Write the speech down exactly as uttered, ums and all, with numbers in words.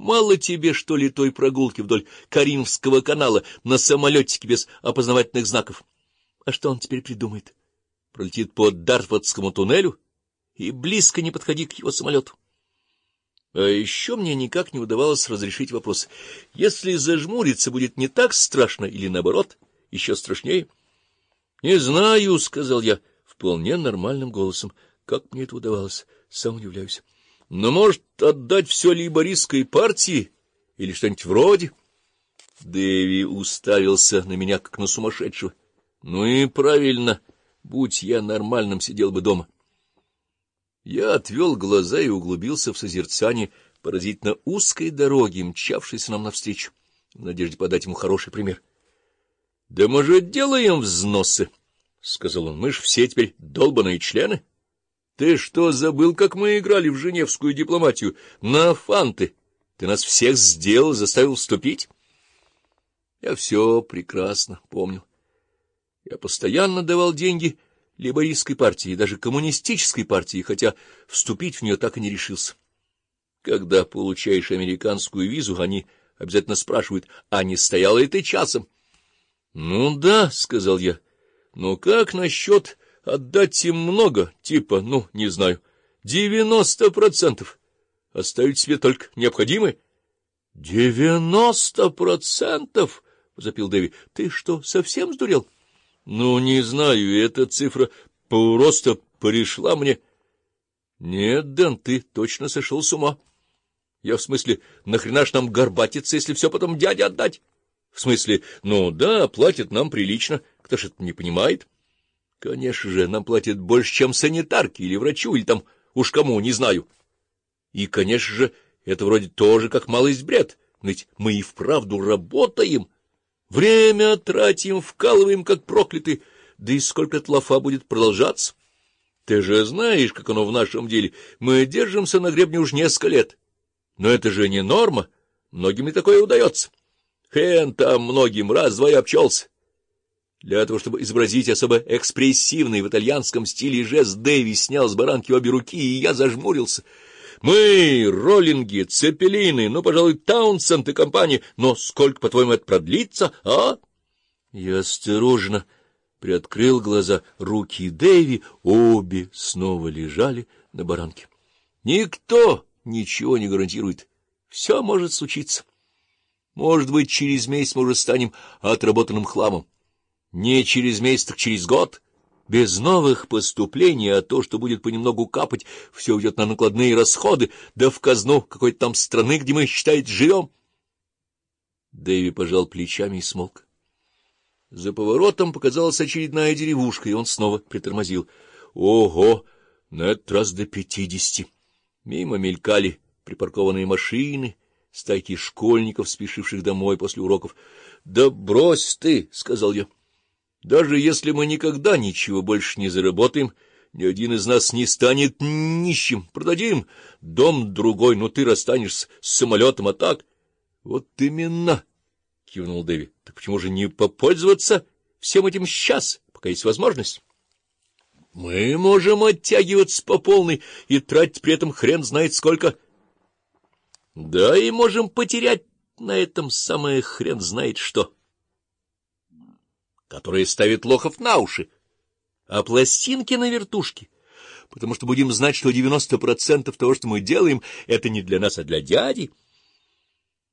Мало тебе, что ли, той прогулки вдоль Каримского канала на самолетике без опознавательных знаков? А что он теперь придумает? Пролетит по Дартфордскому туннелю? И близко не подходи к его самолету. А еще мне никак не удавалось разрешить вопрос. Если зажмуриться, будет не так страшно или, наоборот, еще страшнее? — Не знаю, — сказал я вполне нормальным голосом. Как мне это удавалось? Сам удивляюсь. — Но, может, отдать все лейбористской партии или что-нибудь вроде? Дэви уставился на меня, как на сумасшедшего. — Ну и правильно, будь я нормальным, сидел бы дома. Я отвел глаза и углубился в созерцание поразительно узкой дороги, мчавшейся нам навстречу, в надежде подать ему хороший пример. — Да мы же делаем взносы, — сказал он. — Мы ж все теперь долбаные члены. Ты что, забыл, как мы играли в женевскую дипломатию на фанты? Ты нас всех сделал, заставил вступить? Я все прекрасно помню. Я постоянно давал деньги лейбористской партии, даже коммунистической партии, хотя вступить в нее так и не решился. Когда получаешь американскую визу, они обязательно спрашивают, а не стояла ли ты часом? — Ну да, — сказал я, — но как насчет отдать им много, типа, ну, не знаю, девяносто процентов, оставить себе только необходимое? — Девяносто процентов? — возопил Дэви. — Ты что, совсем сдурел? — Ну, не знаю, эта цифра просто пришла мне. — Нет, Дэн, ты точно сошел с ума. Я в смысле, нахрена ж нам горбатиться, если все потом дяде отдать? В смысле, ну да, платят нам прилично, кто ж это не понимает? Конечно же, нам платят больше, чем санитарке или врачу, или там уж кому, не знаю. И, конечно же, это вроде тоже как малость бред, но ведь мы и вправду работаем. Время тратим, вкалываем, как проклятые, да и сколько эта лафа будет продолжаться? Ты же знаешь, как оно в нашем деле. Мы держимся на гребне уж несколько лет. Но это же не норма, многим и такое удается. Хрен там многим, раз-два и обчелся. Для того, чтобы изобразить особо экспрессивный в итальянском стиле жест, Дэви снял с баранки обе руки, и я зажмурился. Мы, роллинги, цепелины, ну, пожалуй, Таунсенд и компания, но сколько, по-твоему, это продлится, а? Я осторожно приоткрыл глаза, руки Дэви обе снова лежали на баранке. Никто ничего не гарантирует, все может случиться. Может быть, через месяц мы уже станем отработанным хламом. Не через месяц, так через год. Без новых поступлений, а то, что будет понемногу капать, все уйдет на накладные расходы, да в казну какой-то там страны, где мы, считает, живем. Дэви пожал плечами и смолк. За поворотом показалась очередная деревушка, и он снова притормозил. Ого, на этот раз до пятидесяти. Мимо мелькали припаркованные машины, стайки школьников, спешивших домой после уроков. — Да брось ты, — сказал я. — Даже если мы никогда ничего больше не заработаем, ни один из нас не станет нищим. Продадим дом другой, но ты расстанешься с самолетом, а так... — Вот именно, — кивнул Дэви. — Так почему же не попользоваться всем этим сейчас, пока есть возможность? Мы можем оттягиваться по полной и тратить при этом хрен знает сколько... Да, и можем потерять на этом самое хрен знает что, которое ставит лохов на уши, а пластинки на вертушке, потому что будем знать, что девяносто процентов того, что мы делаем, это не для нас, а для дяди.